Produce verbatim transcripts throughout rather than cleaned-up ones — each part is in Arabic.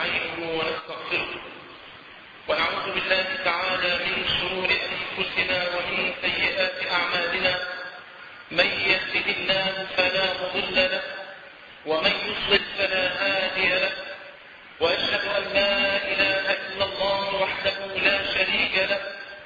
ونستعينه ونستغفره ونعوذ بالله تعالى من شرور أنفسنا ومن سيئات أعمالنا. من يهده الله فلا مضل له ومن يضلل فلا هادي له، وأشهد أن لا إله إلا الله وحده لا شريك له،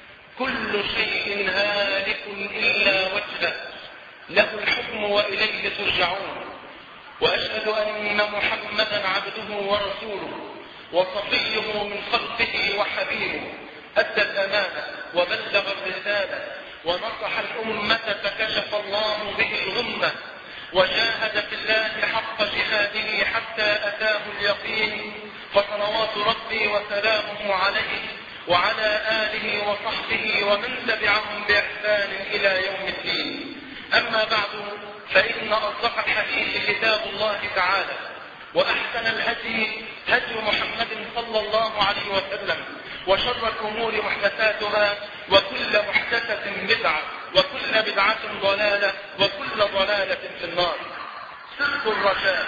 كل شيء هالك إلا وجهه، له الحكم وإليه ترجعون. وأشهد أن محمدا عبده ورسوله وصفيه من خلقه وحبيبه، أدى الأمانة وبلغ الرسالة ونصح الأمة فكشف الله به الغمة، وجاهد في الله حق جهاده حتى أتاه اليقين، فصلوات ربي وسلامه عليه وعلى آله وصحبه ومن تبعهم بإحسان إلى يوم الدين. أما بعد، فإن أصدق الحديث كتاب الله تعالى، وأحسن الهدي هدي محمد صلى الله عليه وسلم، وشر الأمور محدثاتها، وكل محدثة بدعة، وكل بدعة ضلالة، وكل ضلالة في النار. صدق الرجاء،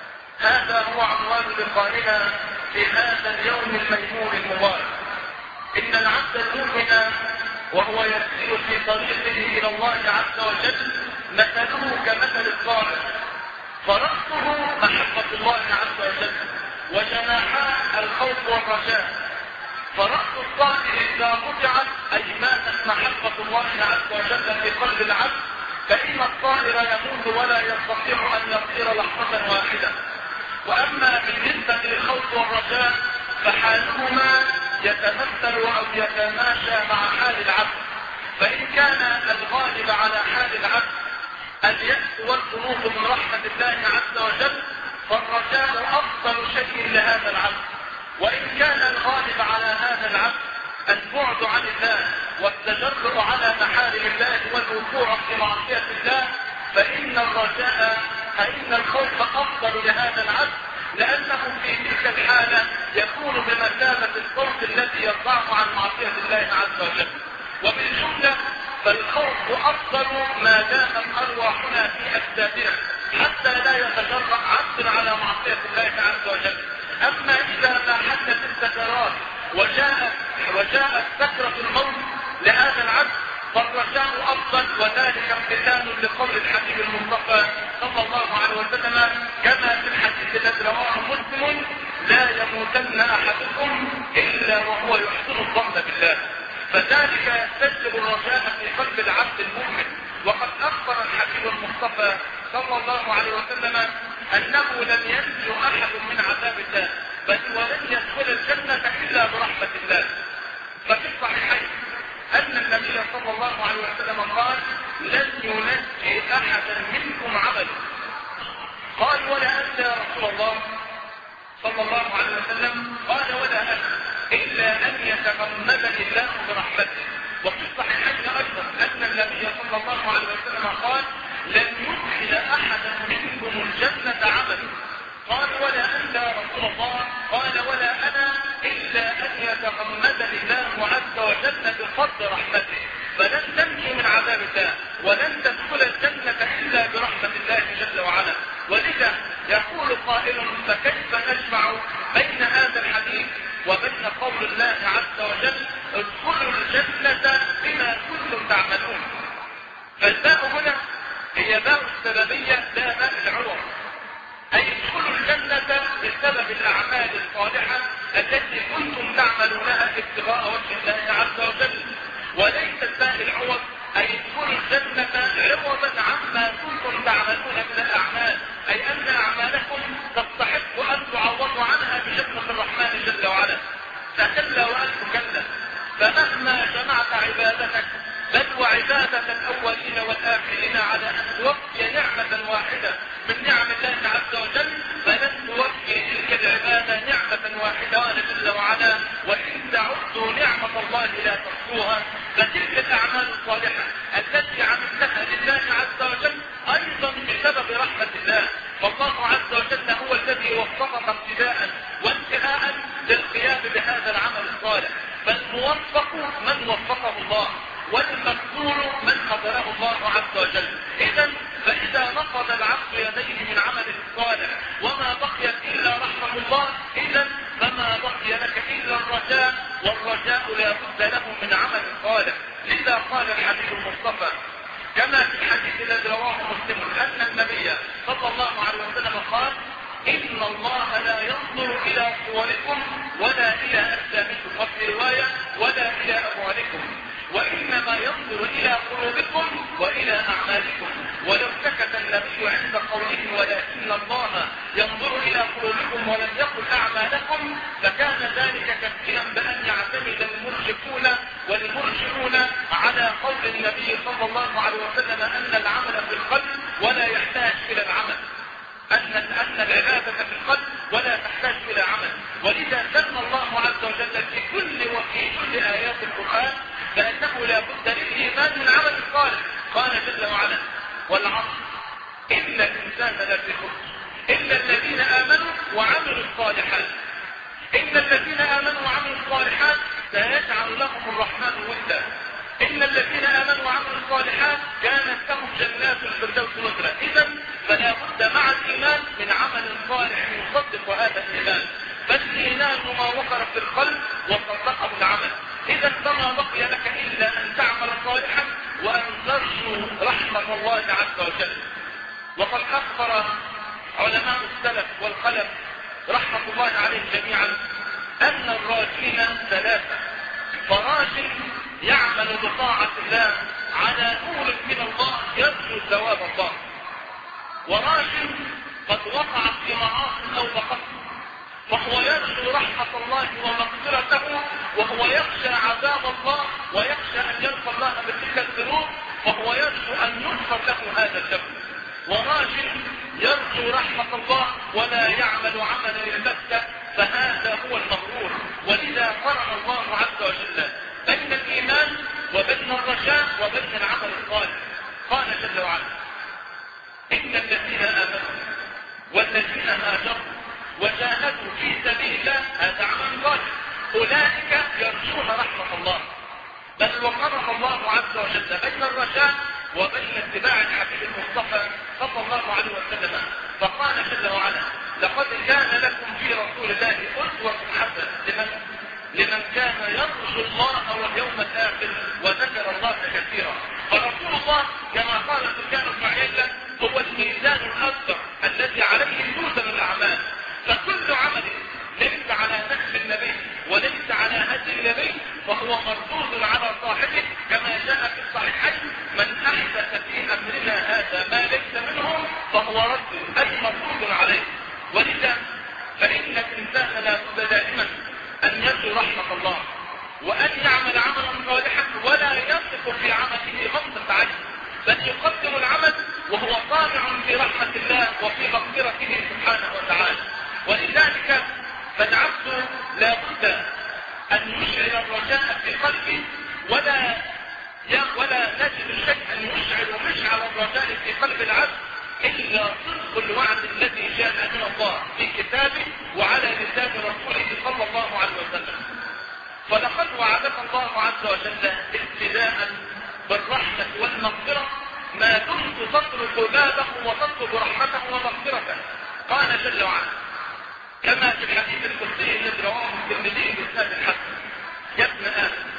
هذا هو عنوان لقائنا في هذا اليوم الميمون المبارك. إن العبد المؤمن وهو يسير في طريقه إلى الله عز وجل مثله كمثل الطائر، فرأسه محبة الله عز وجل، وجناحاه الخوف والرجاء. فرأس الطائر إذا قطعت أي ماتت محبة الله عز وجل في قلب العبد، فإن الطائر يموت ولا يستطيع أن يطير لحظة واحدة. وأما بالنسبة للخوف والرجاء فحالهما يتمثل أو يتماشى مع حال العبد. فإن كان الغالب على حال العبد اليأس والقنوط من رحمة الله عز وجل، فالرجاء أفضل شيء لهذا العبد. وإن كان الغالب على هذا العبد البعد عن الله والتجرؤ على محارم الله والوقوع في معصية الله، فإن الرجاء فإن الخوف أفضل لهذا العبد، لأنه في تلك الحالة يكون بمثابة الصوت الذي يرفعه عن معصية الله عز وجل. وبالجملة فالخوف أفضل ما دامت أرواحنا في أجسادنا، حتى لا يتجرأ عبد على معصية الله عز وجل. أما إذا ما حدث السكرات وجاءت وجاءت سكرة الموت لهذا العبد، فالرجاء أفضل، وذلك امتثال لقول الحبيب المصطفى صلى الله عليه وسلم كما في الحديث الذي رواه مسلم: لا يموتن أحدكم إلا وهو يحسن الظن بالله. فذلك يستجلب الرجاء في قلب العبد المؤمن. وقد أخبر الحبيب المصطفى صلى الله عليه وسلم أنه لن ينجو أحد من عذاب الله، بل ولن يدخل الجنة إلا برحمة الله. ففي الصحيحين أن النبي صلى الله عليه وسلم قال: لن ينجي أحدا منكم عمله. قال: ولا أنت يا رسول الله صلى الله عليه وسلم؟ قال: ولا أنا، إلا أن يتغمدني الله برحمته. وفي الصحيحين أيضا أن النبي صلى الله عليه وسلم قال: لن يدخل أحدا منكم الجنة عمله. قال: ولا أنت يا رسول الله؟ قال: ولا أنا، إلا أن يتغمدني الله عز وجل بفضل رحمته. فلن تنجو من عذاب الله ولن تدخل الجنة إلا برحمة الله جل وعلا. ولذا يقول قائل: فكيف نجمع بين هذا الحديث وبين قول الله عز وجل: ادخلوا الجنة بما كنتم تعملون؟ فالباء هنا هي باء السببية لا باء العوض، أي ادخلوا الجنة بسبب الأعمال الصالحة التي كنتم تعملونها ابتغاء وجه الله عز وجل، وليست باء العوض أي ادخلوا الجنة عوضا عما كنتم تعملون من الأعمال، أي أن أعمالكم تستحق أن تعوضوا عنها بجنة الرحمن جل وعلا. فكلا وألف كلا، فمهما جمعت عبادتك بل وعبادة الأولين والآخرين على أن توفي نعمة واحدة من نعم الله عز وجل، فلن توفي تلك العبادة نعمة واحدة قال جل وعلا: وإن تعدوا نعمة الله لا تحصوها. فتلك الأعمال الصالحة التي عملتها لله عز وجل أيضا بسبب رحمة الله، فالله عز وجل هو الذي وفقك ابتداء وانتهاء للقيام بهذا العمل الصالح. فالموفق من وفقه الله، والمقدور من قدره الله عز وجل. إذا فإذا نقض العبد يديه من عمله الصالح وما بقيت إلا رحمة الله، إذا عليه وسلم قال إن الله لا ينظر إلى صوركم ولا إلى أجسامكم، وفي رواية ولا إلى أموالكم، وإنما ينظر إلى قلوبكم وإلى أعمالكم. ولو سكت النبي عند قوله ولكن الله ينظر إلى قلوبكم ولم يقل أعمالكم لكان ذلك كثيرا بأن يعتمد المرجفون والمرجعون على قول النبي صلى الله عليه وسلم أن العمل في القلب ولا يحتاج إلى العمل، أن أن العبادة في القلب ولا تحتاج إلى عمل. ولذا سمى الله عز وجل في كل وفي كل آيات القرآن فأنه لا بد للإيمان من عمل صالح. قال جل وعلا والعصر إن الإنسان لفي خسر إلا الذين آمنوا وعملوا الصالحات. إن الذين آمنوا وعملوا الصالحات سيجعل لهم الرحمن ودا. إن الذين آمنوا وعملوا الصالحات كانت لهم جنات الفردوس نزلا. إذا فلا بد مع الإيمان من عمل صالح يصدق هذا الإيمان، فالإيمان ما وقر في القلب وصدقه العمل. إذا فما بقي لك إلا أن تعمل صالحا وأن ترجو رحمة الله عز وجل. وقد أخبر علماء السلف والخلف رحمة الله عليهم جميعا أن الراجين ثلاثة: فراج يعمل بطاعة الله على نور من الله يرجو ثواب الله، وراج قد وقع في معاصي أو بقص فهو يرجو رحمة الله ومغفرته وهو يخشى عذاب الله ويخشى أن يلقى الله بتلك الذنوب فهو يرجو أن يغفر له هذا الذنب. وراجل يرجو رحمة الله ولا يعمل عملا البتة فهذا هو المغرور. ولذا قرن الله عز وجل بين الإيمان وبين الرجاء وبين العمل الصالح. قال جل وعلا إن الذين آمنوا والذين هاجروا وجاهدوا في سبيل الله هذا عمل صالح أولئك يرجون رحمة الله. بل وقرن الله عز وجل بين الرجاء وبين اتباع الحبيب المصطفى صلى الله عليه وسلم. فقال جل وعلا لقد كان لكم في رسول الله أسوة حسنة لمن لمن كان يرجو الله واليوم الآخر وذكر الله كثيرا. فرسول الله كما قال سفيان بن عيينة هو الميزان الأكبر الذي عليه توزن الأعمال. فكل عمل ليس على نهج النبي وليس على هدي النبي فهو مردود على صاحبه كما جاء في الصحيحين من أحدث في أمرنا هذا ما ليس منه فهو رد أي مردود عليه. ولذا فإن الإنسان لا بد دائما أن يرجو رحمة الله وأن يعمل عملا صالحا ولا يثق في عمله غمضة عين بل يقدم العمل وهو طامع في رحمة الله وفي مغفرته سبحانه وتعالى. ولذلك فالعبد لا بد أن يشعر الرجاء في قلبه ولا ولا نجد شيئا يشعر مشعر الرجاء في قلب العبد إلا صدق الوعد الذي جاء من الله في كتابه وعلى لسان رسوله صلى الله عليه وسلم. فلقد وعدك الله عز وجل ابتداء بالرحمة والمغفرة ما دمت تطلب بابه وتطلب رحمته ومغفرته. قال جل وعلا كما في الحديث القدسي الذي رواه الترمذي بإسناد الحسن يا ابن آدم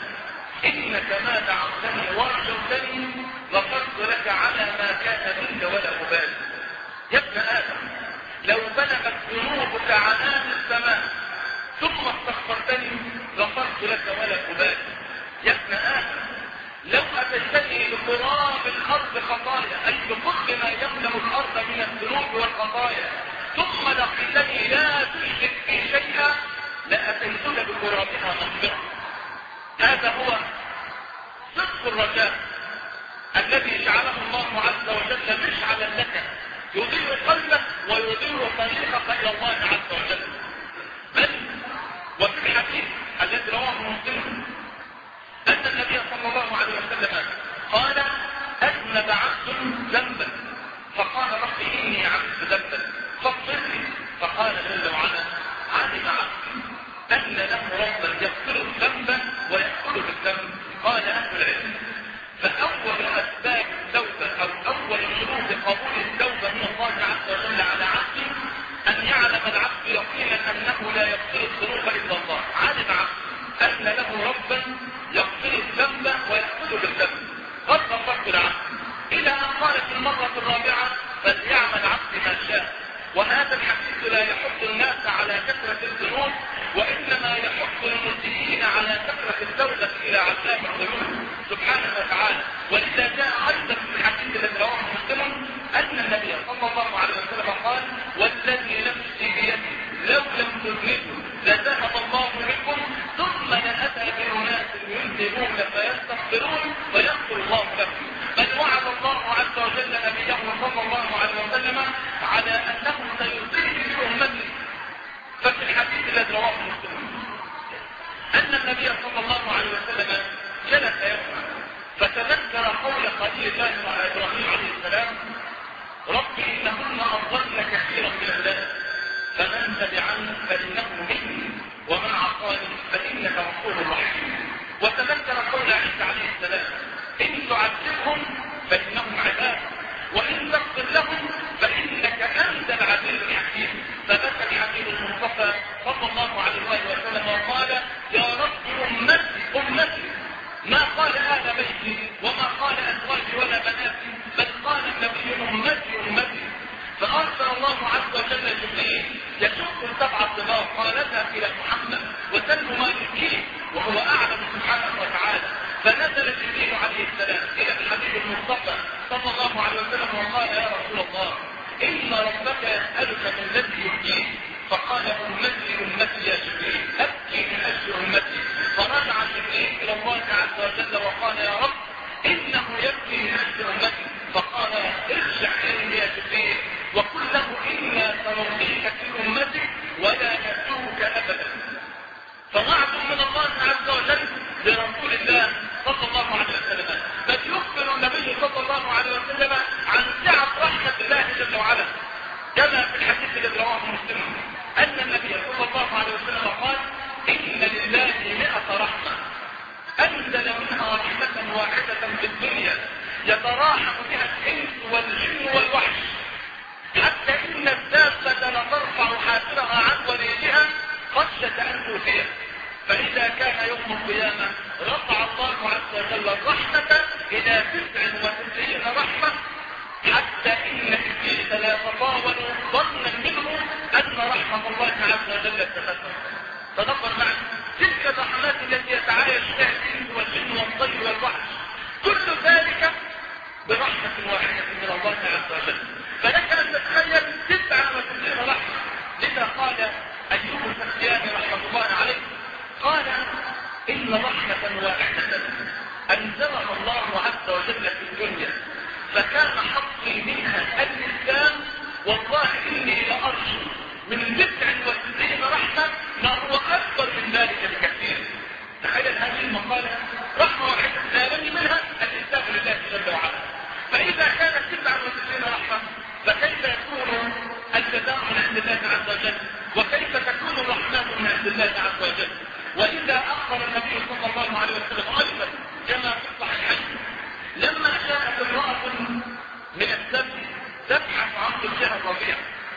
إنك ما دعوتني ورجوتني غفرت لك على ما كان منك ولا أبالي. يا ابن آدم لو بلغت ذنوبك عنان السماء ثم استغفرتني غفرت لك ولا أبالي. يا ابن آدم لو أتيتني بقراب الأرض خطايا أي بكل ما يملأ الأرض من الذنوب والخطايا ثم لقيتني لا تشرك في شيئا لأتيتك بقرابها مغفرة. هذا هو صدق الرجاء الذي جعله الله عز وجل مشعلا لك يضيء قلبك ويضيء طريقك إلى الله عز وجل. بل وفي الحديث الذي رواه مسلم أن النبي صلى الله عليه وسلم قال أذنب عبد ذنبا فقال رب إني عملت ذنبا فاغفر لي فقال جل وعلا علم عبد أن له ربا يغفر الذنب ويأخذ بالذنب. قال أهل العلم فأول أسباب التوبة أو أول شروط قبول التوبة من الله عز وجل على عبده أن يعلم العبد يقينا أنه لا يغفر الذنوب إلا الله. علم عبد أن له ربا يغفر الذنب ويأخذ بالذنب. قد وهذا الحديث لا يحث الناس على كثرة الذنوب، وإنما يحث المسيئين على كثرة التوبة إلى علام الذنوب سبحانه وتعالى. ولذا جاء أيضا في الحديث الذي رواه مسلم أن النبي صلى الله عليه وسلم قال: والذي نفسي بيده لو لم تذنبوا لذهب الله بكم ثم لأتى بأناس يذنبون فيستغفرون فيغفر الله لهم. بل وعد الله عز وجل نبيه صلى الله عليه وسلم على أنه سيصيب بأمته. ففي الحديث الذي رواه مسلم أن النبي صلى الله عليه وسلم جلس يوما فتذكر قول خليل الله إبراهيم عليه السلام: رب إنهن أضلن كثيرا من الناس فمن تبعني فإنه مني ومن عصاني فإنك غفور رحيم. وتذكر قول عيسى عليه السلام: إن تعذبهم فإنهم عباد وإن تغفر لهم فإنك أنت العزيز الحكيم. فبكى الحبيب المصطفى صلى الله عليه وسلم وقال: يا رب أمتي أمتي، ما قال أهل بيتي وما قال أزواجي ولا بناتي، بل قال النبي أمتي أمتي. فأرسل الله عز وجل جبريل يشق السبع الطباق قال: اذهب إلى محمد وسلم ما يبكيه وهو أعلم سبحانه وتعالى. فنزل جبريل عليه السلام إلى الحبيب المصطفى صلى الله عليه وسلم وقال: يا رسول الله، إن ربك يسألك من الذي يبكيه. فقال: أمتي أمتي يا جبريل، أبكي من أجل أمتي. فرجع جبريل إلى الله عز وجل وقال: يا رب، إنه يبكي من أجل أمتي. فقال: ارجع إليه يا جبريل وقل له: إنا سنرضيك في أمتك ولا نسوك أبدا. فوعد من الله عز وجل لرسول الله صلى الله عليه وسلم. بل يخبر النبي صلى الله عليه وسلم عن سعة رحمة الله جل وعلا، كما في الحديث الذي رواه مسلم أن النبي صلى الله عليه وسلم قال: إن لله مئة رحمة أنزل منها رحمة واحدة في الدنيا يتراحم بها الإنس والجن والوحش، حتى إن الدابة لترفع حافرها عن وليدها خشية أن تؤذيه. فإذا كان يوم القيامة رفع الله عز وجل الرحمة إلى تسع وتسعين رحمة، حتى إن إبليس لا يتطاول ظنا منه أن رحمة الله عز وجل تتسع. تدبر معي تلك الرحمات التي يتعايش فيها الإنس والجن والطير والوحش، كل ذلك برحمة واحدة من الله عز وجل. فلك أن تتخيل تسع وتسعين رحمة. لذا قال أيوب السختياني رحمة الله عليه قال: إن رحمة واحدة أنزلها الله عز وجل في الدنيا فكان حظي منها الإسلام، والله إني لأرجو من تسع وتسعين رحمة ما هو أكبر من ذلك بكثير. تخيل هذه المقالة، رحمة واحدة لا بني منها الإسلام لله جل وعلا. فإذا كانت تسع وتسعين رحمة فكيف يكون الجزاء من عند الله عز وجل، وكيف تكون الرحمة من عند الله عز وجل. وإذا أخبر النبي صلى الله عليه وسلم أيضا كما في الصحيحين لما جاءت امرأة من السبت تبحث عن زوجها الرضيع،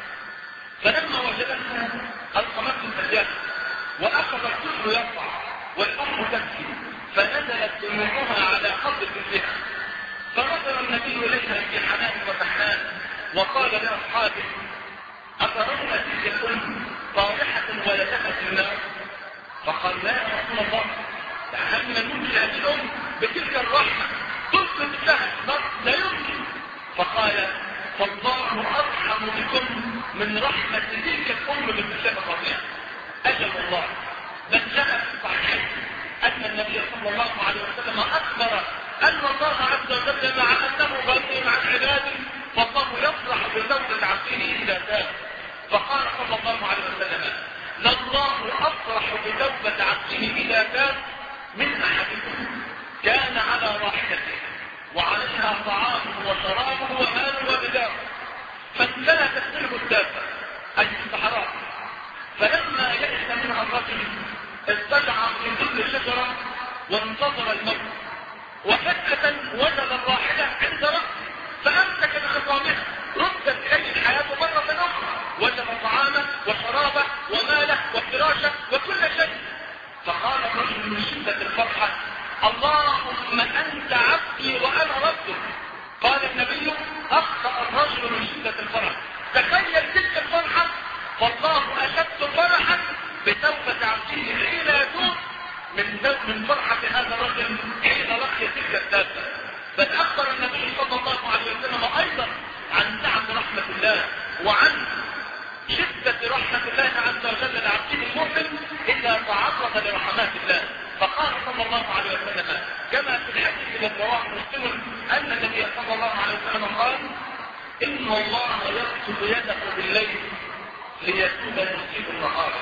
فلما وجدتها ألقمته السجادة وأخذ الطفل يرفع والأم تبكي، فنزلت دموعها على قبر بنتها. فنظر النبي إليها في حنان وتحنان وقال لأصحابه: أترون تلك الأم طارحة ولدها في النار؟ فقال: لا يا رسول الله، هل ننجي هذه الأم بتلك الرحمة تلقي لها لا يمكن. فقال: فالله أرحم بكم من رحمة تلك الأم بالنسبة الرضيع. أجل الله. بل جاء في الصحيحين أن النبي صلى الله عليه وسلم أخبر أن الله عز وجل مع أنه غني عن عباده فالله يفرح بتوبة عبده إذا تاب. فقال صلى الله عليه وسلم: لله أفرح بتوبة عبده إذا تاب من أحدكم كان على راحلته وعليها طعامه وشرابه وماله وبداره فانفلتت منه الدابة أي الصحراء، فلما يئس منها الرجل استجع في ظل شجرة وانتظر الموت، وفجأة وجد الراحلة عند رأسه فأمسك بخصامها، ردت إليه الحياة مرة أخرى، وجد طعامه وشرابه وماله وفراشه وكل شيء. فقال الرجل من شدة الفرحة: اللهم أنت عبدي وأنا ربك. قال النبي: أخطأ الرجل من شدة الفرح. تخيل تلك من فرحة هذا الرجل حين لقي تلك الدابة. بل أخبر النبي صلى الله عليه وسلم أيضا عن سعة رحمة الله وعن شدة رحمة الله عز وجل لعبده المؤمن إذا تعرض لرحمات الله. فقال صلى الله عليه وسلم كما في الحديث الذي رواه مسلم أن النبي صلى الله عليه وسلم قال: إن الله يكتب يده بالليل ليتوب مسيء النهار،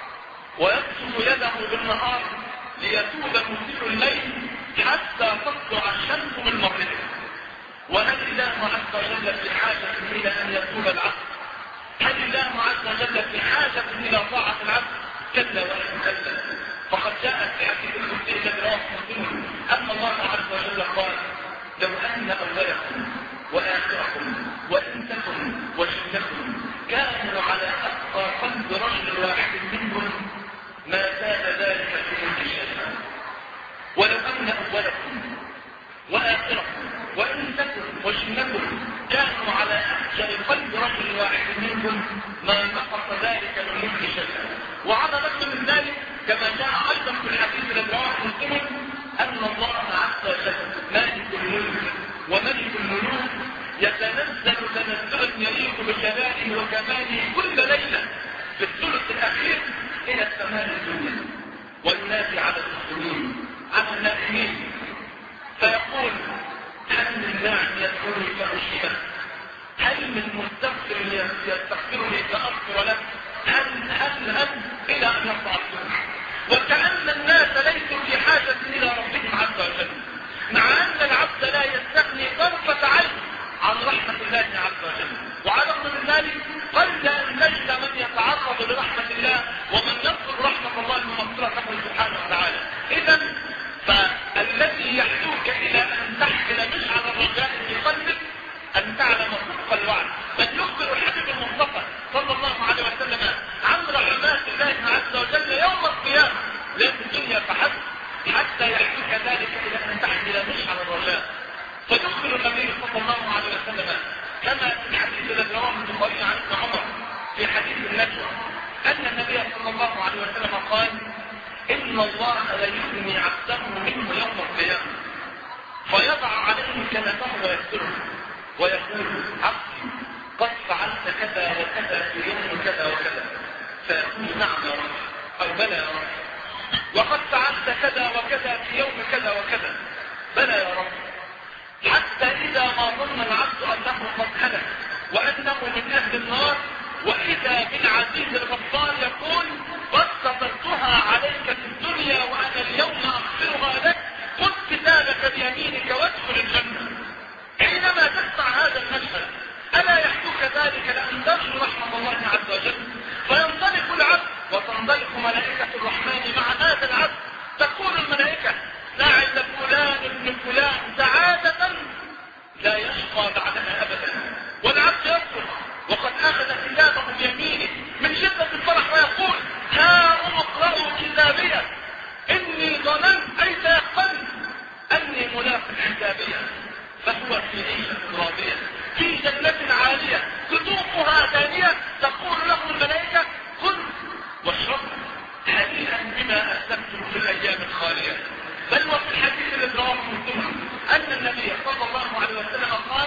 ويكتب يده بالنهار ليتوب مسيء الليل حتى تطلع الشمس من مغربها. وهل الله عز وجل في حاجة إلى أن يتوب العبد؟ هل الله عز وجل في حاجة إلى طاعة العبد؟ كلا وإن كلا. فقد جاء في حديث القدسي الذي رواه مسلم أن الله عز وجل قال: لو أن أولكم وآخركم وإنسكم وجنكم كانوا على أتقى قلب رجل واحد منكم ما زاد ذلك في ملك شيئا. ولو أن أولكم وآخركم وإنسكم وجنكم كانوا على أتقى قلب رجل واحد منكم ما نقص ذلك من ملك شيئا. وعلى رغم من ذلك كما جاء أيضا في الحديث الذي رواه مسلم أن الله عز وجل مالك الملك وملك الملوك يتنزل تنزلا يليق بجلاله وكماله كل ليلة في الثلث الأخير إلى السماء الدنيا وينادي على المسلمين على النائمين فيقول: هل من ناعم يدخلني فأجيبه؟ هل من مستغفر يستغفرني فأغفر له؟ هل هل هل إلى أن يرفع الصوت. وكأن الناس ليسوا في حاجة إلى ربهم عز وجل، مع أن العبد لا يستغني طرفة عين عن رحمة الله عز وجل. وعلى الرغم من ذلك قل أن نجد من يتعرض لرحمة الله ومن يطلب رحمة الله ومغفرته سبحانه وتعالى. إذا فالذي يحدوك إلى أن تحمل مشعل الرجاء في قلبك أن تعلم صدق الوعد. بل يخبر الحبيب المصطفى صلى الله عليه وسلم عن رحمات الله عز وجل يوم القيامة لا في الدنيا فحسب، حتى يحدوك ذلك إلى أن تحمل مشعل الرجاء. فيخبر النبي صلى الله عليه وسلم كما في الحديث الذي رواه البخاري عن ابن عمر في حديث النجوى أن النبي صلى الله عليه وسلم قال: إن الله لا يغني عبده منه يوم القيامة فيضع عليه كنفه ويستره ويقول: عبدي قد فعلت كذا وكذا في يوم كذا وكذا، فيقول: نعم يا رب، أو بلى يا رب. وقد فعلت كذا وكذا في يوم كذا وكذا، بلى يا رب. حتى إذا ما ظن العبد أنه قد هلك وأنه من أهل النار، وإذا بالعزيز الغفار يقول: قد سترتها عليك في الدنيا وأنا اليوم أغفرها لك، خذ كتابك بيمينك وادخل الجنة. حينما تسمع هذا المشهد ألا يحدوك ذلك لأن ترجو رحمة الله عز وجل؟ فينطلق العبد وتنطلق ملائكة الرحمن مع هذا العبد، تقول الملائكة: ساعد فلان ابن فلان سعادة لا يشقى بعدها أبدا. والعبد يصرخ وقد أخذ كتابه بيمينه من شدة الفرح ويقول: ها اقرأوا كتابيه إني ظننت أي سيقبل أني ملاق حسابيه، فهو في عيشة راضية في جنة عالية قطوفها دانية. تقول له الملائكة: كل واشرب هنيئا بما أسلفتم في الأيام الخالية. بل وفي الحديث الذي رواه مسلم أن النبي صلى الله عليه وسلم قال: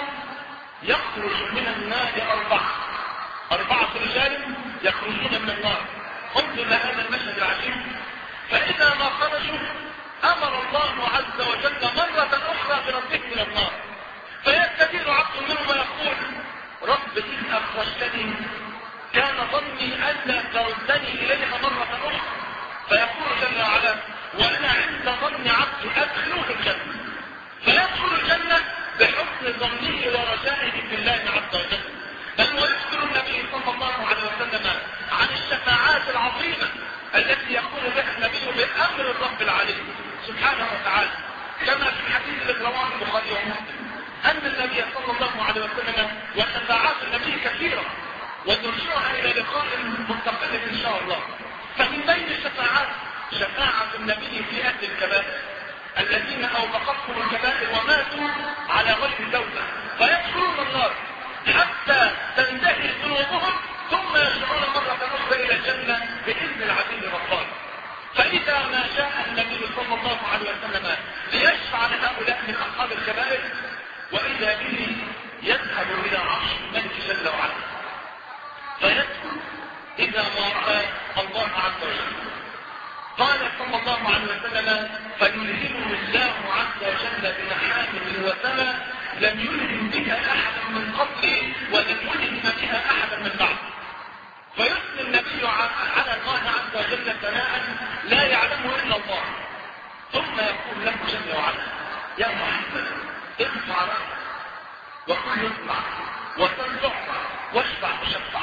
يخرج من النار أربعة أربعة رجال يخرجون من النار. انظر لهذا المشهد العجيب. فإذا ما خرجوا أمر الله عز وجل مرة أخرى بربهم من النار، فيستدير عبد منهم ويقول: رب إن أخرجتني كان ظني ألا تردني إليها مرة أخرى. فيقول جل وعلا: وأنا عند ظن عبدي أدخلوه الجنة. فيدخل الجنة بحسن ظنه ورجائه في الله عز وجل. بل ويذكر النبي صلى الله عليه وسلم عن الشفاعات العظيمة التي يقول بها النبي بأمر الرب العليم سبحانه وتعالى، كما في الحديث الذي رواه البخاري ومسلم أن النبي صلى الله عليه وسلم وشفاعات النبي كثيرة وترجعها إلى لقاء مستقل إن شاء الله. فمن بين الشفاعات شفاعة النبي في أهل الكبائر الذين أوبقتهم الكبائر وماتوا على غير توبة، فيدخلون النار حتى تنتهي ذنوبهم ثم يرجعون مرة أخرى إلى الجنة بإذن العزيز الغفار. فإذا ما جاء النبي صلى الله عليه وسلم ليشفع لهؤلاء من أصحاب الكبائر، وإذا به يذهب إلى عرش الملك جل وعلا فيدخل إذا ما رأى الله عز وجل. قال صلى الله عليه وسلم: فيلهمه الله عز وجل بمحامد وسمى لم يلهم بها أحدا من قبلي ولم يلهم بها أحدا من بعد. فيثني النبي على الله عز وجل ثناء لا يعلمه إلا الله، ثم يقول له جل وعلا: يا محمد ارفع رأسك وكن يسمع وتنزع واشفع وشفع.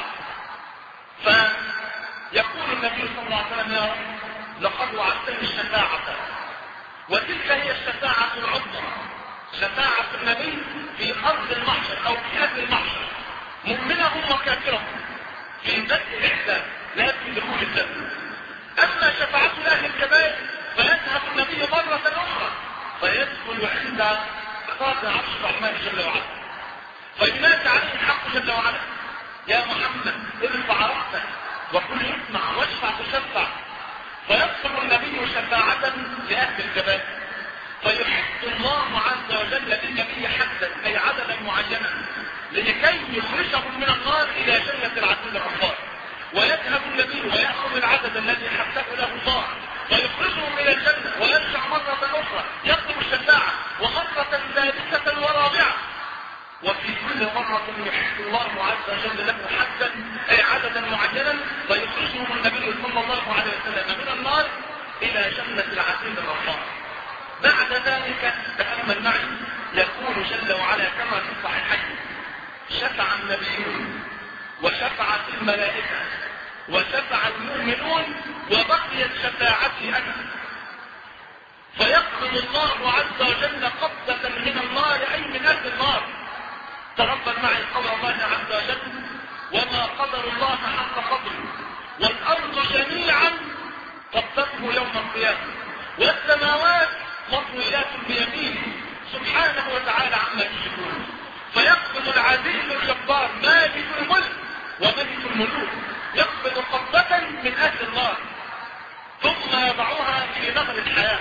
فيقول النبي صلى الله عليه وسلم: يا رب لقد وعدتني الشفاعة، وتلك هي الشفاعة العظمى، شفاعة النبي في أرض المحشر أو في أهل المحشر، مؤمنهم وكافرهم في بدء الإحسان لا في دخول الجنة. أما شفاعة أهل الكبائر فيذهب النبي مرة أخرى فيدخل عند قاضي عرش الرحمن جل وعلا، فينادى عليه الحق جل وعلا: يا محمد ارفع رأسك وكن يسمع واشفع تشفع. فيطلب النبي شفاعة لأهل الكبائر، فيحث الله عز وجل للنبي حدا أي عددا معينا لكي يخرجهم من النار إلى جنة العزيز الغفار. ويذهب النبي ويأخذ العدد الذي حثه له الله ويخرجهم إلى الجنة، ويرجع مرة أخرى يطلب الشفاعة ومرة ثالثة ورابعة، وفي كل مرة يحث الله عز وجل له حدا أي عددا معينا فيخرجهم النبي صلى الله عليه وسلم من النار إلى جنة العزيز الغفار. بعد ذلك تأمل معي يقول جل وعلا كما في الصحيحين: شفع النبيون وشفعت الملائكة وشفع المؤمنون وبقيت شفاعتي أنا. فيقبض الله عز وجل قبضة من النار أي من أهل النار. تربى معي قول الله عز وجل: وما قدر الله حق قدره والأرض جميعا قبضته يوم القيامة والسماوات مطويات بيمينه سبحانه وتعالى عما يشركون. فيقبض العزيز الجبار مالك الملك وملك الملوك، يقبض قبضة من أهل النار ثم يضعها في نهر الحياة،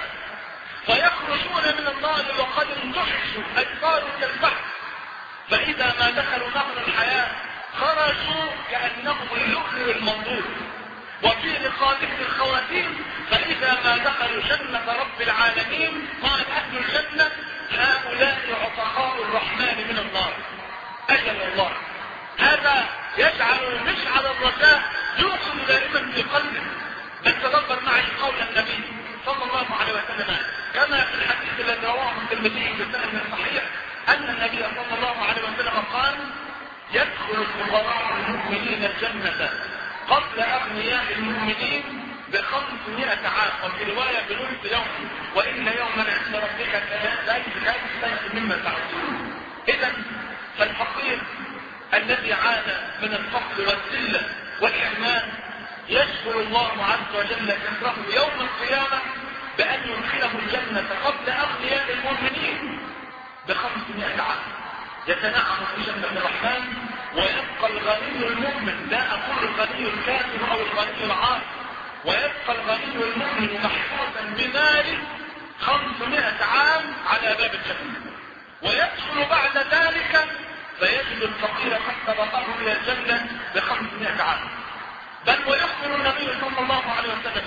فيخرجون من النار وقد انتحشوا أي صاروا كالبحر، فإذا ما دخلوا نهر الحياة خرجوا كأنهم اللؤلؤ المنضود. وفي لقائه الخواتيم: فإذا ما دخلوا جنة رب العالمين قال أهل الجنة: هؤلاء عتقاء الرحمن من النار. أجل الله، هذا يجعل مشعل الرجاء يوصل دائما في قلبه. بل تدبر معي قول النبي صلى الله عليه وسلم كما في الحديث الذي رواه الترمذي بسند صحيح أن النبي صلى الله عليه وسلم قال: يدخل الفقراء المؤمنين الجنة قبل أغنياء المؤمنين بخمسمائة عام، وفي رواية بنصف يوم، وإن يوما عند ربك كألف سنة مما تعودون. إذا فالفقير الذي عانى من الفقر والذلة والحرمان يشكر الله عز وجل كسره يوم القيامة بأن يدخله الجنة قبل أغنياء المؤمنين بخمسمائة عام، يتنعم في جنة الرحمن، ويبقى الغني المؤمن، لا أقول الغني الكافر أو الغني العاصي، ويبقى الغني المؤمن محفوظا بمال خمسمائة عام على باب الجنة. ويدخل بعد ذلك فيجد الفقير قد سبقه إلى الجنة بخمسمائة عام. بل ويخبر النبي صلى الله عليه وسلم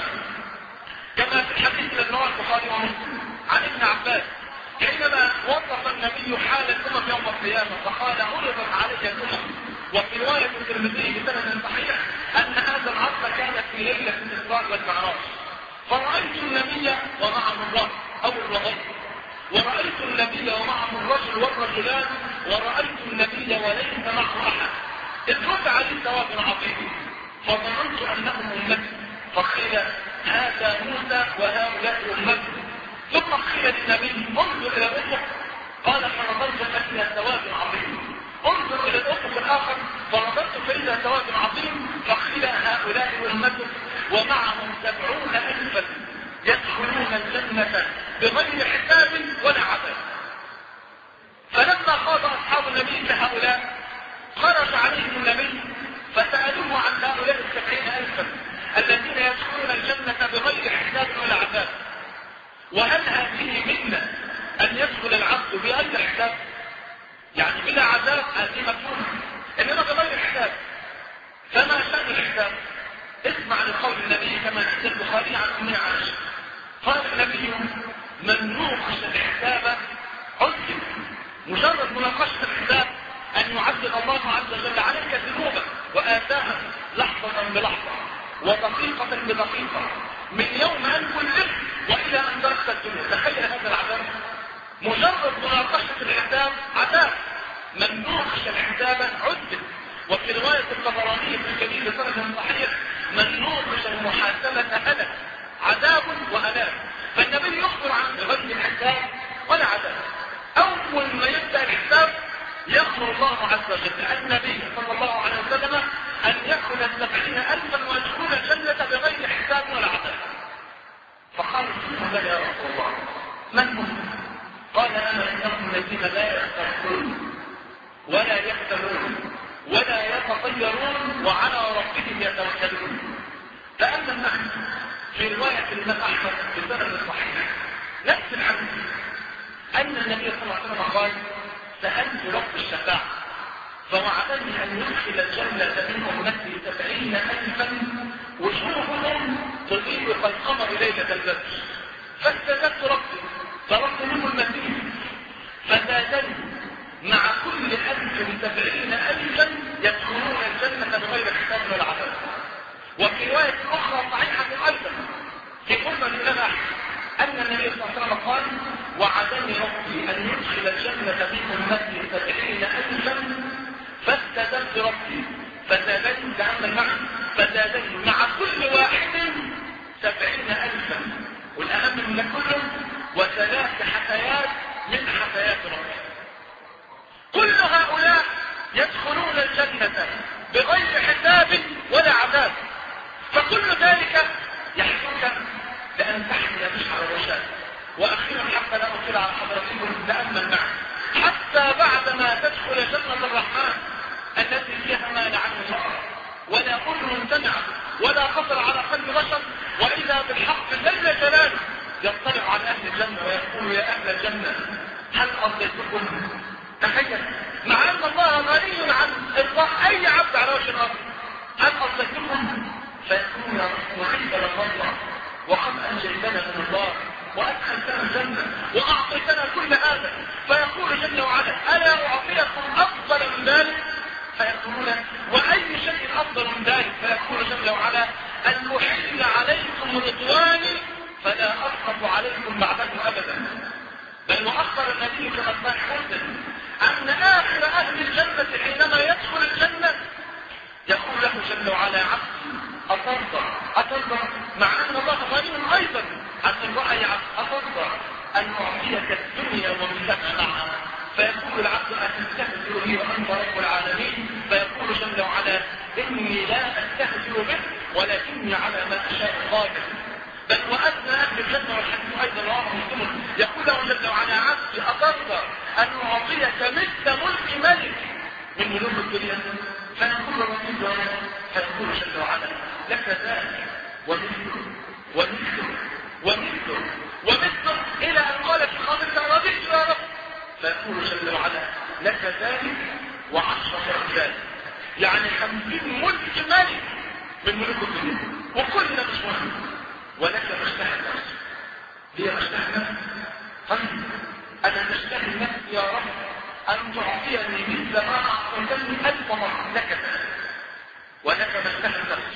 كما في الحديث الذي رواه البخاري ومسلم عن ابن عباس حينما وصف النبي حال الأمم يوم القيامة فقال: عرضت علي الأمم. وفي رواية الترمذي بسند صحيح أن هذا العرض كان في ليلة الإسراء والمعراج، فرأيت النبي ومعه الرجل أو الرجل، ورأيت النبي ومعه الرجل والرجلان، ورأيت النبي وليس معه أحد، إذ رفع لي ثواب عظيم فظننت أنهم أمتي، فقيل: هذا موسى وهؤلاء أمتي. ثم قيل للنبي: انظر إلى الأفق، قال: فنظرت فإذا ثواب عظيم. انظر إلى الأفق الآخر فنظرت فإذا ثواب عظيم، فقيل: هؤلاء أمتي ومعهم سبعون ألفا يدخلون الجنة بغير حساب ولا عذاب. فلما خاض أصحاب النبي كهؤلاء خرج عليهم النبي فسألوه عن هؤلاء السبعين ألفا الذين يدخلون الجنة بغير حساب ولا عذاب، منا أن يدخل العبد بغير حساب، يعني بلا عذاب هذه مفهومة، إنما بغير حساب. فما شأن الحساب؟ اسمع لقول النبي كما عند البخاري عن أم عائشة، قال النبي: من نوقش الحساب عذب. مجرد مناقشة الحساب أن يعذب الله عز وجل عليك ذنوبك وآثامك لحظة بلحظة ودقيقة بدقيقة من يوم أن كلفت وإلى أن درست الدنيا. تخيل هذا العذاب، مجرد مناقشة الحساب عذاب. من نوقش الحساب عذب. وفي رواية الطبراني في الكبير بسند صحيح: من نوقش المحاسبة هلك. عذاب وهلاك. فالنبي يخبر عن غير الحساب ولا عذاب. أول ما يبدأ الحساب يأمر الله عز وجل النبي صلى الله عليه وسلم أن يأخذ السبعين ألفا ويدخل الجنة بغير حساب ولا عذاب. فقال الصحابة: يا رسول الله من هم؟ قال: أنا إنهم الذين لا يستغفرون ولا يحتمون ولا يتطيرون وعلى ربهم يتوكلون. فأما المعنى في رواية الإمام أحمد بسند صحيح نفس الحديث أن النبي صلى الله عليه وسلم قال: سألت رب الشفاعة فوعدني أن يدخل الجنة من أمتي سبعين ألفا وجوههم تضيء كالقمر ليلة البدر. فاستجبت ربي فربت منه المزيد فزادني مع كل ألف سبعين ألفا يدخلون الجنة بغير حساب ولا عذاب. وفي رواية أخرى صحيحة أيضا في قرب الإمام أن النبي صلى الله عليه وسلم قال: وعدني ربي أن يدخل الجنة من أمتي سبعين ألفا فاستزدت ربي فزادني لأن المعنى فزادني مع كل واحد سبعين ألفا والأهم من كله وثلاث حثيات من حثيات ربي. كل هؤلاء يدخلون الجنة بغير حساب ولا عذاب. فكل ذلك يحثك لأن تحمل مشعر الرشاد. وأخيرا حتى لا أطيل على حضرتكم نأمل معا حتى بعدما تدخل جنة الرحمن التي فيها ما لا عين رأت ولا أذن سمعت ولا خطر على قلب بشر وإذا بالحق جل جلاله يطلع على أهل الجنة ويقول: يا أهل الجنة هل أرضيتكم؟ تخيل، مع أن الله غني عن إرضاء أي عبد على وجه الأرض. هل أرضيتكم؟ فيقول: يا رب وعند الله وقد أنجيتنا من الله وأدخلتنا الجنة وأعطيتنا كل هذا. فيقول جل وعلا: ألا أعطيكم أفضل من ذلك؟ فيقولون: وأي شيء أفضل من ذلك؟ فيقول جل وعلا: أن أحل عليكم رضواني فلا أسخط عليكم بعده أبدا. بل وأخبر النبي كما صح مسلم أن آخر أهل الجنة حينما يدخل الجنة يقول له جل وعلا: عبدي أترضى أترضى مع أن الله غني أيضا عن الرأي أترضى أن أعطيك الدنيا ومثلها معها؟ فيقول العبد: أتستهزئ بي وأنت رب العالمين؟ فيقول جل وعلا: إني لا أستهزئ بك ولكني على ما أشاء قادر. بل وأدنى أهل الجنة والحديث أيضا رواه مسلم يقول له جل وعلا: عبدي أترضى أن أعطيك مثل ملك ملك من ملوك الدنيا؟ فيقول الرسول فيقول جل وعلا: لك ذلك ومثله ومثله ومثله ومثله إلى أن قال في خاطرك: رضيت يا رب. فيقول جل وعلا: لك ذلك وعشرة أمثال، يعني خمسين ملك ملك من ملوك الدنيا وكلنا مش مهم. ولك مشتهى النفس. هي مشتهى النفس؟ طيب أنا مشتهى النفس يا رب أن تعطيني مثل ما أعطيتني ألف مرة. لك ذلك ولك مشتهى النفس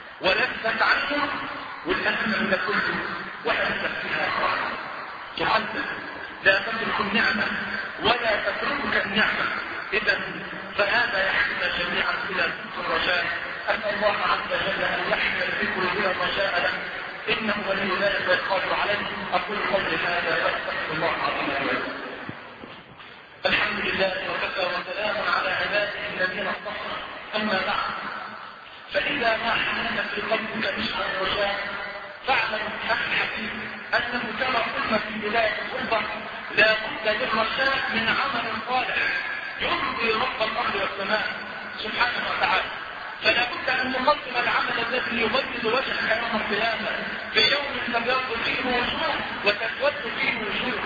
ولذت عنه والأهم من كله وأنت فيها خالد تعذب. لا تترك النعمة ولا تتركك النعمة. إذا فهذا يحمل جميعا إلى الرجاء. أسأل الله عز وجل أن يحمل في قلوبنا الرجاء له إنه ولي ذلك والقادر عليه. أقول قولي هذا وأستغفر الله العظيم لي ولكم. الحمد لله وكفى وسلام على عباده الذين اصطفى. أما بعد، فإذا ما حملنا في قلبك مشعر الرجاء فاعلم أخي الحبيب أنه كما قلنا في بداية الخطبة لا بد للرجاء من عمل صالح يرضي رب الأرض والسماء سبحانه وتعالى. فلا بد أن تقدم العمل الذي يبيض وجهك يوم القيامة في يوم تبيض فيه وجوه وتسود فيه وجوه.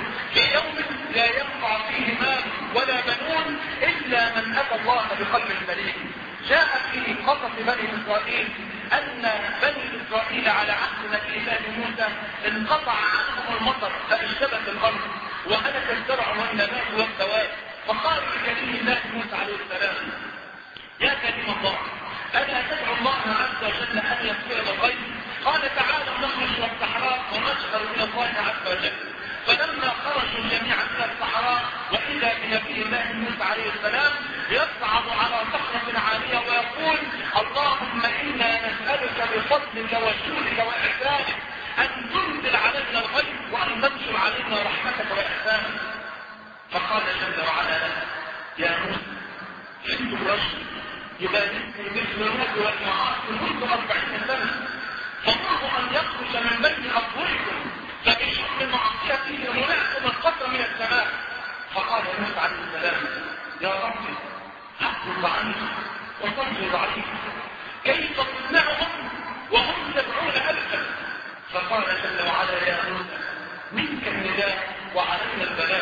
قصص بني إسرائيل أن بني إسرائيل على عهد نبي الله موسى انقطع عنهم المطر فاشتبت الأرض وهلك الزرع والنبات والدواب، فقال لكريم الله موسى عليه السلام: يا كريم الله، ألا تدعو الله عز وجل أن يغفر الغيث؟ قال: تعالوا نخرج من الصحراء ونسأل إلى الله عز وجل. فلما خرجوا جميعا من الصحراء وإذا بنبي الله موسى عليه السلام يصعد على صخرة عالية ويقول: اللهم إنا نسألك بفضلك وجودك وإحسانك أن تنزل علينا الغيث وأن تنشر علينا رحمتك وإحسانك. فقال جل وعلا له: يا موسى، جئت الرجل يباركني بالذنوب والمعاصي منذ أربعين سنة، فمنذ أن يخرج من بين أظهركم فبشر معصيته منعكم القطر من السماء. فقال موسى عليه السلام: يا ربي، أعرض عنك وتنظر عليك، كيف تصنعهم وهم سبعون ألفا؟ فقال جل وعلا: يا موسى، منك النداء وعلينا البلاء.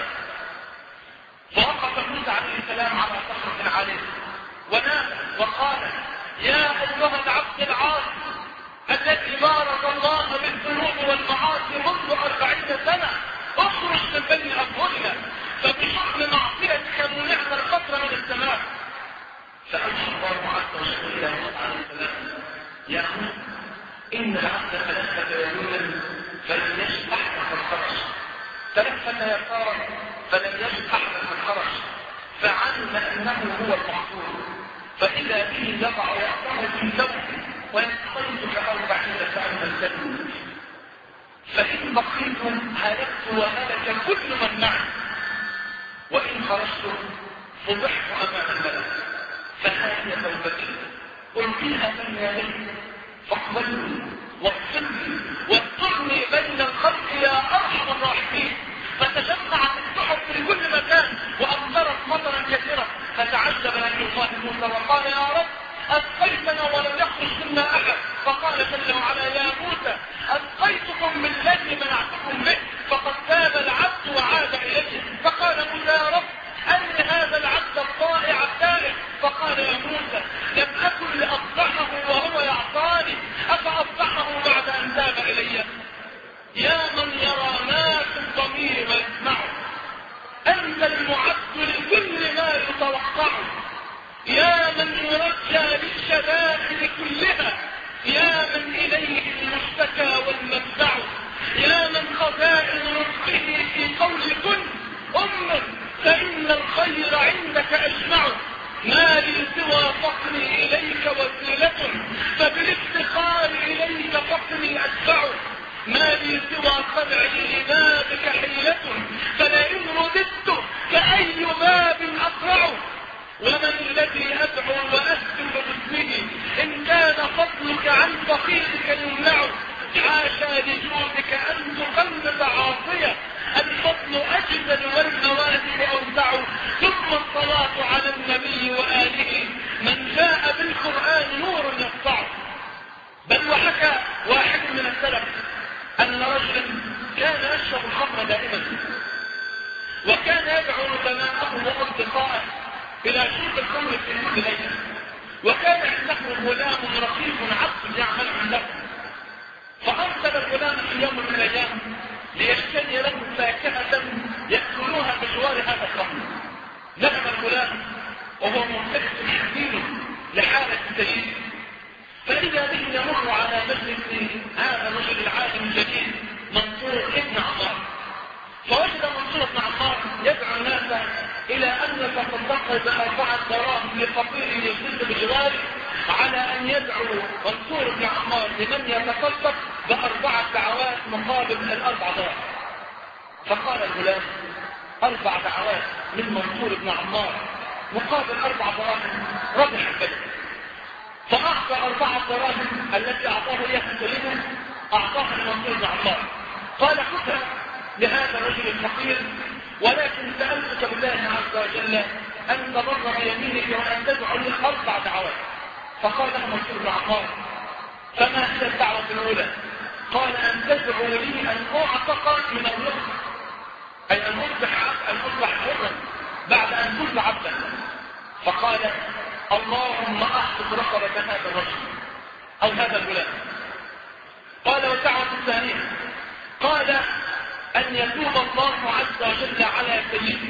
فوقف موسى عليه السلام على صخرة عالية ونادى وقال: يا أيها العبد العاصي الذي بارك الله بالذنوب والمعاصي منذ أربعين سنة، اخرج من بين أظهرنا فبشر معصيتك منعنا القطر من السماء. فأوحى الله عز وجل إلى موسى عليه السلام: يا موسى، إن العبد تلفت يمينا فلم يجد أحدا قد خرج، تلفت يسارا فلم يجد أحدا قد خرج، فعلم أنه هو المحصور، فإذا به يضع رأسه في ثوبه ويستيقظ كأربعين سنة الجنة، فإن بقيتم هلكت وهلك كل من معي، وإن خرجتم فضحت أمام الملك، فهذه توبتي ألقيها بين يدي فاقبلني واغفرني واسترني بين الخلق يا أرحم الراحمين. فتجمعت السحب في كل مكان وأمطرت مطرا كثيرا، فتعجب نبي الله موسى وقال: يا رب، أسقيتنا ولم يخرج منا أحد. فقال جل وعلا: يا موسى، أسقيتكم من الذي منعتكم به، فقد تاب العبد وعاد إليه. فقال موسى: يا رب، أن هذا العبد الطائع التائب. فقال: يا موسى، لم أكن لأصلحه وهو يعصاني، أفأصلحه بعد أن تاب إلي؟ يا من يرى ما في الضمير ويسمعه، أنت المعد لكل ما يتوقعه، يا من يرجى للشدائد كلها، يا من إليه المشتكى والمنفع، يا من خزائن رزقه في قول كن أم، فإن الخير عندك أجمع. ما لي سوى فقري إليك وسيلة، فبالافتقار إليك فقري أتبع. ما لي سوى خدعي لبابك حيلة، فلئن رددت كأي باب أقرع. ومن الذي أدعو وأسجد باسمه، إن كان فضلك عن فقيرك يمنع. حاشا لجودك أن تقلد عاصية، الفضل أجزل والمواهب أوسع. ثم الصلاة على النبي وآله، من جاء بالقرآن نور يسطع. بل وحكى واحد من السلف أن رجلا كان يشرب الخمر دائما، وكان يدعو نسماءه وأصدقائه إلى شرب الخمر في كل ليلة، وكان عنده غلام رقيق عبد يعمل عنده. فأرسل الغلام في يوم من الأيام ليشتري له فاكهة يأكلوها بجوار هذا الخمر. ذهب الغلام وهو مرتبط حزين لحالة سيده، فإذا به يمر على مجلس هذا الرجل العالم الجليل منصور ابن عمار، فوجد منصور ابن عمار يدعو الناس إلى أن يتصدق بأربعة دراهم لفقير يجلس بجواره، على أن يدعو منصور ابن عمار لمن يتصدق بأربعة دعوات مقابل الأربع دراهم. فقال الغلام: أربع دعوات من منصور ابن عمار مقابل أربع دراهم، ربح البلد. فأعطى أربعة دراهم التي أعطاه إياها سيده، أعطاها لمنصور بن عمار. قال: خذها لهذا الرجل الفقير، ولكن سألتك بالله عز وجل أن تبر بيمينك وأن تدعو لي أربع دعوات. فقال له منصور بن عمار: فما هي الدعوة الأولى؟ قال: أن تدعو لي أن أعتق من الرزق، أي أن أصبح أن أصبح حرا بعد أن كنت عبدا. فقال: اللهم احفظ رقبة هذا الرجل او هذا الغلام. قال والدعوة الثانية قال ان يتوب الله عز وجل على سيدي.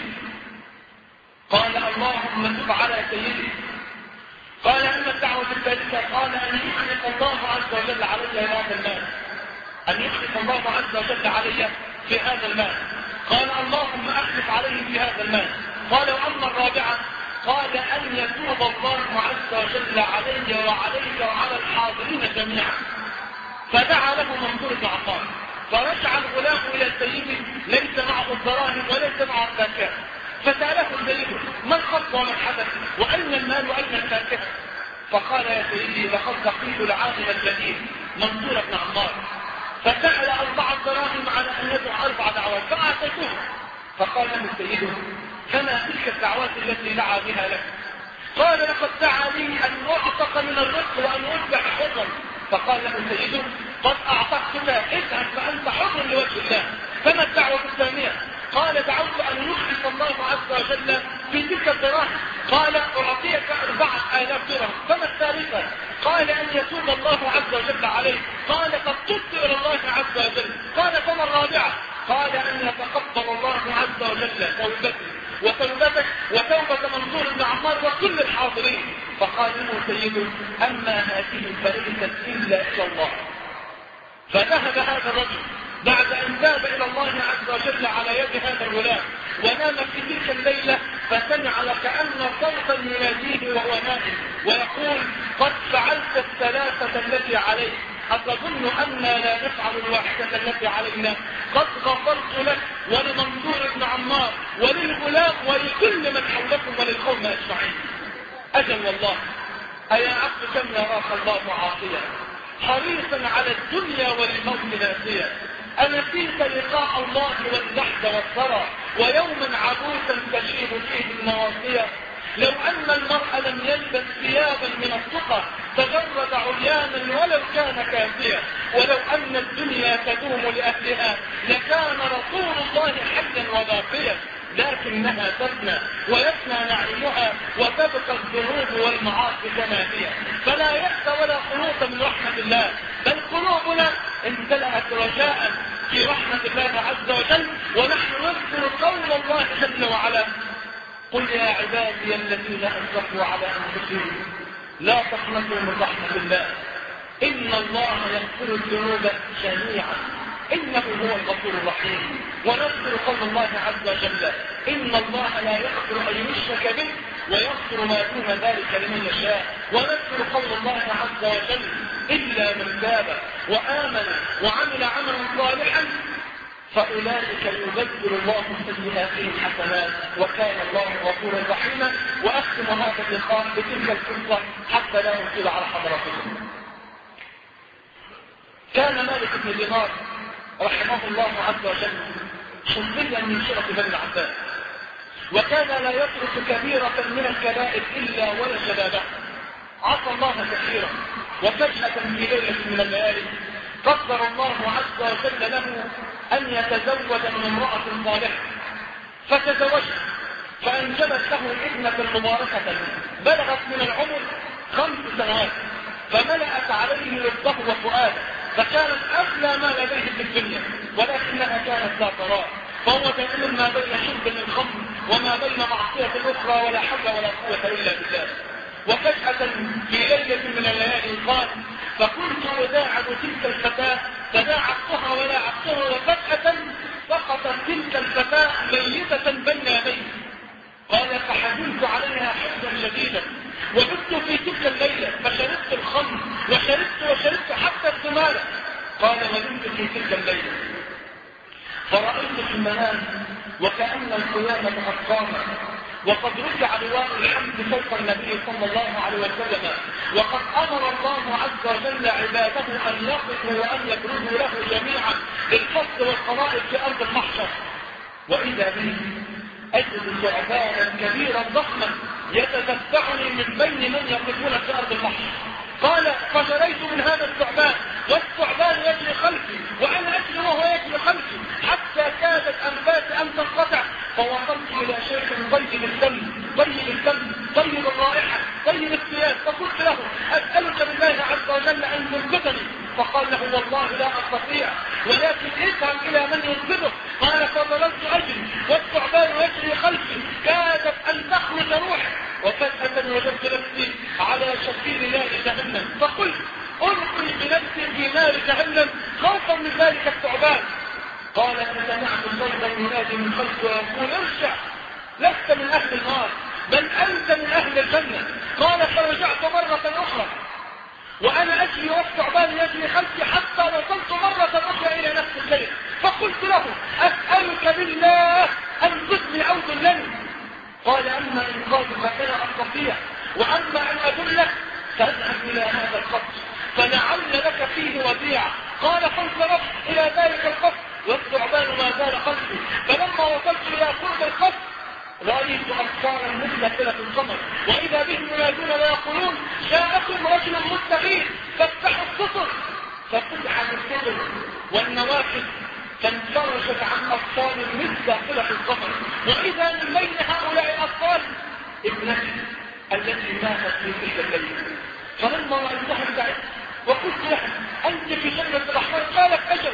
قال اللهم تب على سيدي. قال اما الدعوة الثالثة قال ان يخلق الله عز وجل علي هذا المال، ان يخلق الله عز وجل علي في هذا المال. قال اللهم اخلف عليه في هذا المال. قال واما الرابعة قال ان يتوب الله عز وجل علي وعليك وعلى الحاضرين جميعا. فدعا له منصور بن عطاء فرجع الغلام الى سيده ليس معه الدراهم وليس معه الزكاه. فساله سيده ما الخط وما الحدث واين المال واين الفاكهه؟ فقال يا سيدي لقد لقيت العالم الجليل منصور بن عمار فسال اربع دراهم على ان يدعو اربع دعوات فاعطيته. فقال له سيده فما تلك الدعوات التي دعا بها لك؟ قال لقد دعا لي ان اعتق من الرزق وان اصبح حرا. فقال له سيده قد اعتقتك اذهب فانت حر لوجه الله. فما الدعوه الثانيه؟ قال دعوت ان يخلص الله عز وجل في تلك الدراهم. قال اعطيك اربعه الاف درهم. فما الثالثه؟ قال ان يتوب الله عز وجل عليه. قال قد تبت الى الله عز وجل. قال فما الرابعه؟ قال ان يتقبل الله عز وجل توبتي وتوبتك وتوبة منصور بن عمار وكل الحاضرين. فقال له سيده اما هذه فليست الا الى الله. فذهب هذا الرجل بعد ان تاب الى الله عز وجل على يد هذا الغلام ونام في تلك الليله فسمع وكأن صوتا يناديه وهو نائم ويقول قد فعلت الثلاثه التي عليك أتظن أننا لا نفعل الواحدة التي علينا؟ قد غفرت لك ولمنصور بن عمار وللغلام ولكل من حولكم وللقوم أجمعين. أجل والله أيا عبد كم يراك الله عاصيا حريصا على الدنيا وللموت ناسيا. أنسيت لقاء الله واللحد والثرى ويوما عبوسا تشيب فيه النواصية. لو أن المرء لم يلبس ثيابا من التقى تجرد عريانا ولو كان كافيا. ولو أن الدنيا تدوم لأهلها لكان رسول الله حيا وباقيا. لكنها تفنى ويفنى نعيمها وتبقى الذنوب والمعاصي كما هي. فلا يأس ولا قنوط من رحمة الله بل قلوبنا امتلأت رجاء في رحمة الله عز وجل. ونحن نذكر قول الله جل وعلا قل يا عبادي الذين أسرفوا على أنفسهم لا تقنطوا من رحمة الله إن الله يغفر الذنوب جميعا إنه هو الغفور الرحيم. ونذكر قول الله عز وجل إن الله لا يغفر أن يشرك به ويغفر ما دون ذلك لمن يشاء. ونذكر قول الله عز وجل إلا من تاب وآمن وعمل عملا صالحا فأولئك يبدل الله سيئاتهم حسنات وكان الله غفورا رحيما. وأختم هذا اللقاء بتلك القصة حتى لا أطيل على حضراتكم. كان مالك بن دينار رحمه الله عز وجل شرطيا من شرط بني العباس وكان لا يترك كبيرة من الكبائر إلا ولا بابها. عصى الله كثيرا وفجأة في ليلة من الليالي قدر الله عز وجل له أن يتزوج من امرأة صالحة فتزوجها فأنجبت له ابنة مباركة بلغت من العمر خمس سنوات فملأت عليه رزقه وفؤاده فكانت أغلى ما لديه في الدنيا ولكنها كانت لا تراه فهو دائما ما بين شرب للخمر وما بين معصية الأخرى ولا حول ولا قوة إلا بالله. وفجأة في ليلة من الليالي قال فكنت أداعب تلك الفتاة فداعبتها ولاعبتها وفجأة سقطت تلك الفتاة ميتة بين يدي. قال فحزنت عليها حزنا شديدا وبت في تلك الليلة فشربت الخمر وشربت وشربت حتى الزمالة. قال ونمت في تلك الليلة فرأيت في المنام وكأن القيامة قد قامت وقد رفع لواء الحمد فوق النبي صلى الله عليه وسلم وقد أمر الله عز وجل عباده أن يقفوا وأن يبرزوا له جميعا للفصل والقضاء في أرض المحشر. وإذا به أجد ثعبانا كبيرا ضخما يتتبعني من بين من يقفون في أرض المحشر. قال فجريت من هذا الثعبان والثعبان يجري خلفي وأنا أجري وهو يجري خلفي حتى كادت أنفاسي أن تنقطع فوصلت إلى شيخ طيب الدم طيب الدم طيب الرائحة طيب انقذني. فقال له والله لا أستطيع، ولكن اذهب إلى من ينقذه. قال فظللت أجري والثعبان يجري خلفي، كادت أن تخرج روحي، وفجأة وجدت نفسي على شفير نار جهنم، فقلت ألقي بنفسي في نار جهنم خوفا من ذلك الثعبان. قال فسمعت صوتا ينادي من خلفي ويقول ارجع، لست من أهل النار بل أنت من أهل الجنة. قال فرجعت مرة أخرى وأنا أجري والثعبان يجري خلفي حتى وصلت مرة أخرى إلى نفس الشيء، فقلت له أسألك بالله أنقذني أو دلني. قال أما إنقاذك فلا أستطيع، وأما أن أدلك فاذهب إلى هذا القصر فلعل لك فيه وديعة. قال فانطلقت إلى ذلك القصر والثعبان ما زال خلفي، فلما وصلت إلى قرب القصر رأيت أطفالا مثل القمر، وإذا بهم ينادون ويقولون جاءكم رجل مستغيث فافتحوا السطر، ففتحت السطر والنوافذ فانفرجت عن أطفال مثل فرق القمر، وإذا من بين هؤلاء الأطفال ابنتي التي ماتت في تلك الليلة. فلما رأيتها ابتعدت وقلت لها أنت في جنة الرحمن؟ قالت أجل.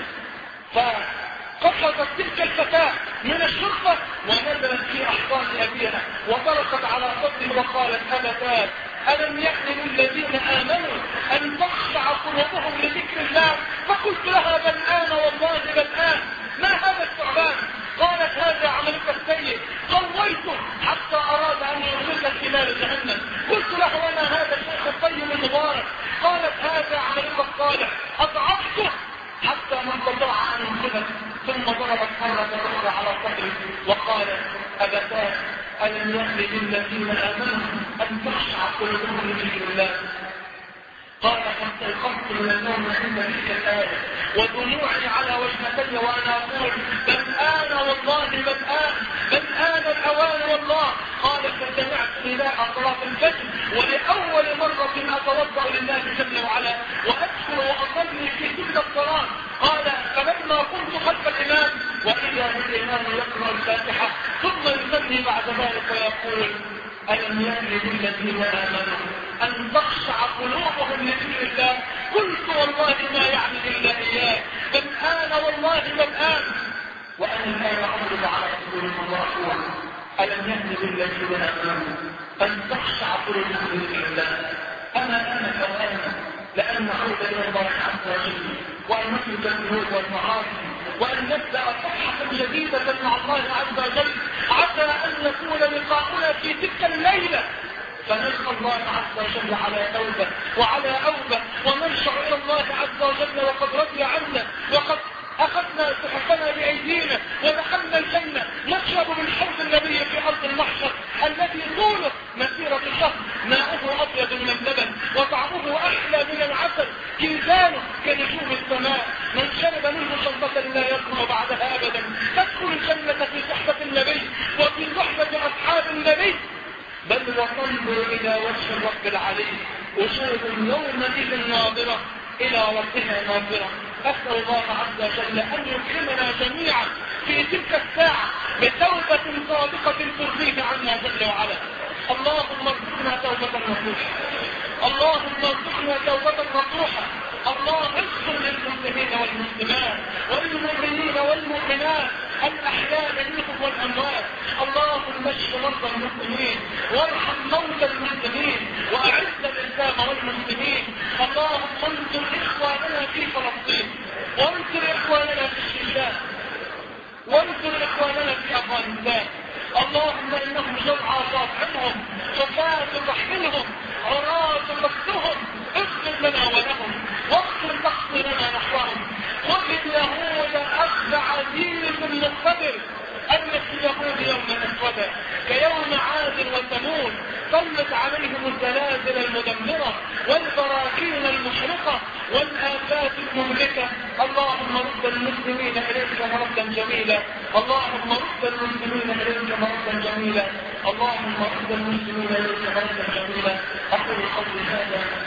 فقصدت تلك الفتاة من الشرطة ونزلت في أحضان أبيها وضربت على صدره وقالت أبتات ألم يأن للذين آمنوا أن تخشع قلوبهم لذكر الله؟ فقلت لها بل آن والله بل آن. ما هذا الثعبان؟ قالت هذا عملك السيء، قويته حتى أراد أن يغرقك في نار جهنم. قلت له وما هذا الشيخ الطيب المبارك؟ قالت هذا عملك الصالح، أضعفته حتى ما استطاع أن ينقذك. ثم ضربت مرة أخرى على صدري وقالت أبتات ألم يأن للذين آمنوا أن تخشع قلوبهم لذكر الله؟ قال فاستيقظت من النوم عند تلك الآية ودموعي على وجهتي وأنا أقول بل آن والله بل آن بل آن الأوان والله. قال فسمعت نداء صلاة الفجر ولأول مرة أتوضأ لله جل وعلا وأدخل وأصلي في تلك الصلاة. قال فلما كنت خلف الإمام وإذا بالإمام يقرأ الفاتحة ثم يصلي بعد ذلك ويقول ألم يأن للذين آمنوا أن تخشع قلوبهم لذكر الله؟ قلت والله ما يعني إلا إياه بل آن والله بل آن. وأنا الآن أعرض على رسولكم وأقول ألم يأن للذين آمنوا أن تخشع قلوبهم لذكر الله؟ أما أنا كأنا لأن نعود إلى الله عز وجل وأن نترك الذنوب والمعاصي وأن نبدأ صفحة جديدة مع الله عز وجل عسى أن يكون لقاؤنا في تلك الليلة فنلقى الله عز وجل على توبة وعلى أوبة ونرجع إلى الله عز وجل وقد رضي عنا وقد أخذنا صحفنا بأيدينا ودخلنا الجنة نشرب من حوض النبي في أرض المحشر الذي طوله مسيرة الشهر ماؤه أبيض من اللبن وطعمه أحلى من العسل كيزانه كنجوم السماء من شرب منه شربة لا يظلم بعدها أبدا تدخل الجنة في صحبة النبي وفي صحبة أصحاب النبي بل وتنظر إلى وجه الرب العلي وجوه يومئذ ناظرة إلى ربها ناظرة. أسأل الله عز وجل أن يكرمنا جميعا في تلك الساعة بتوبة صادقة ترضيه عنا جل وعلا. اللهم ارزقنا توبة نصوحة، اللهم ارزقنا توبة نصوحة. اللهم اغفر للمسلمين والمسلمات والمؤمنين والمؤمنات الأحياء منهم والأموات. اللهم اشف مرضى المسلمين وارحم موتى المسلمين وأعز الإسلام والمسلمين. اللهم انصر إخواننا في فلسطين وانصر إخواننا في الشيشان وانصر إخواننا في أفغانستان. اللهم إنهم جمعى صافحهم حفاة رحمهم عراة بختهم اغفر لنا ولهم واغفر تقصيرنا نحوهم. خذ اليهود أخذ عزيز مقتدر أن اليهود يوم أسودا كيوم عاد وثمود سلط عليهم الزلازل المدمرة والبراكين المحرقة والآفات المهلكة. اللهم رد المسلمين إليك مردا جميلا، اللهم رد المسلمين إليك مردا جميلا، اللهم رد المسلمين إليك مردا جميلا. أقول قولي هذا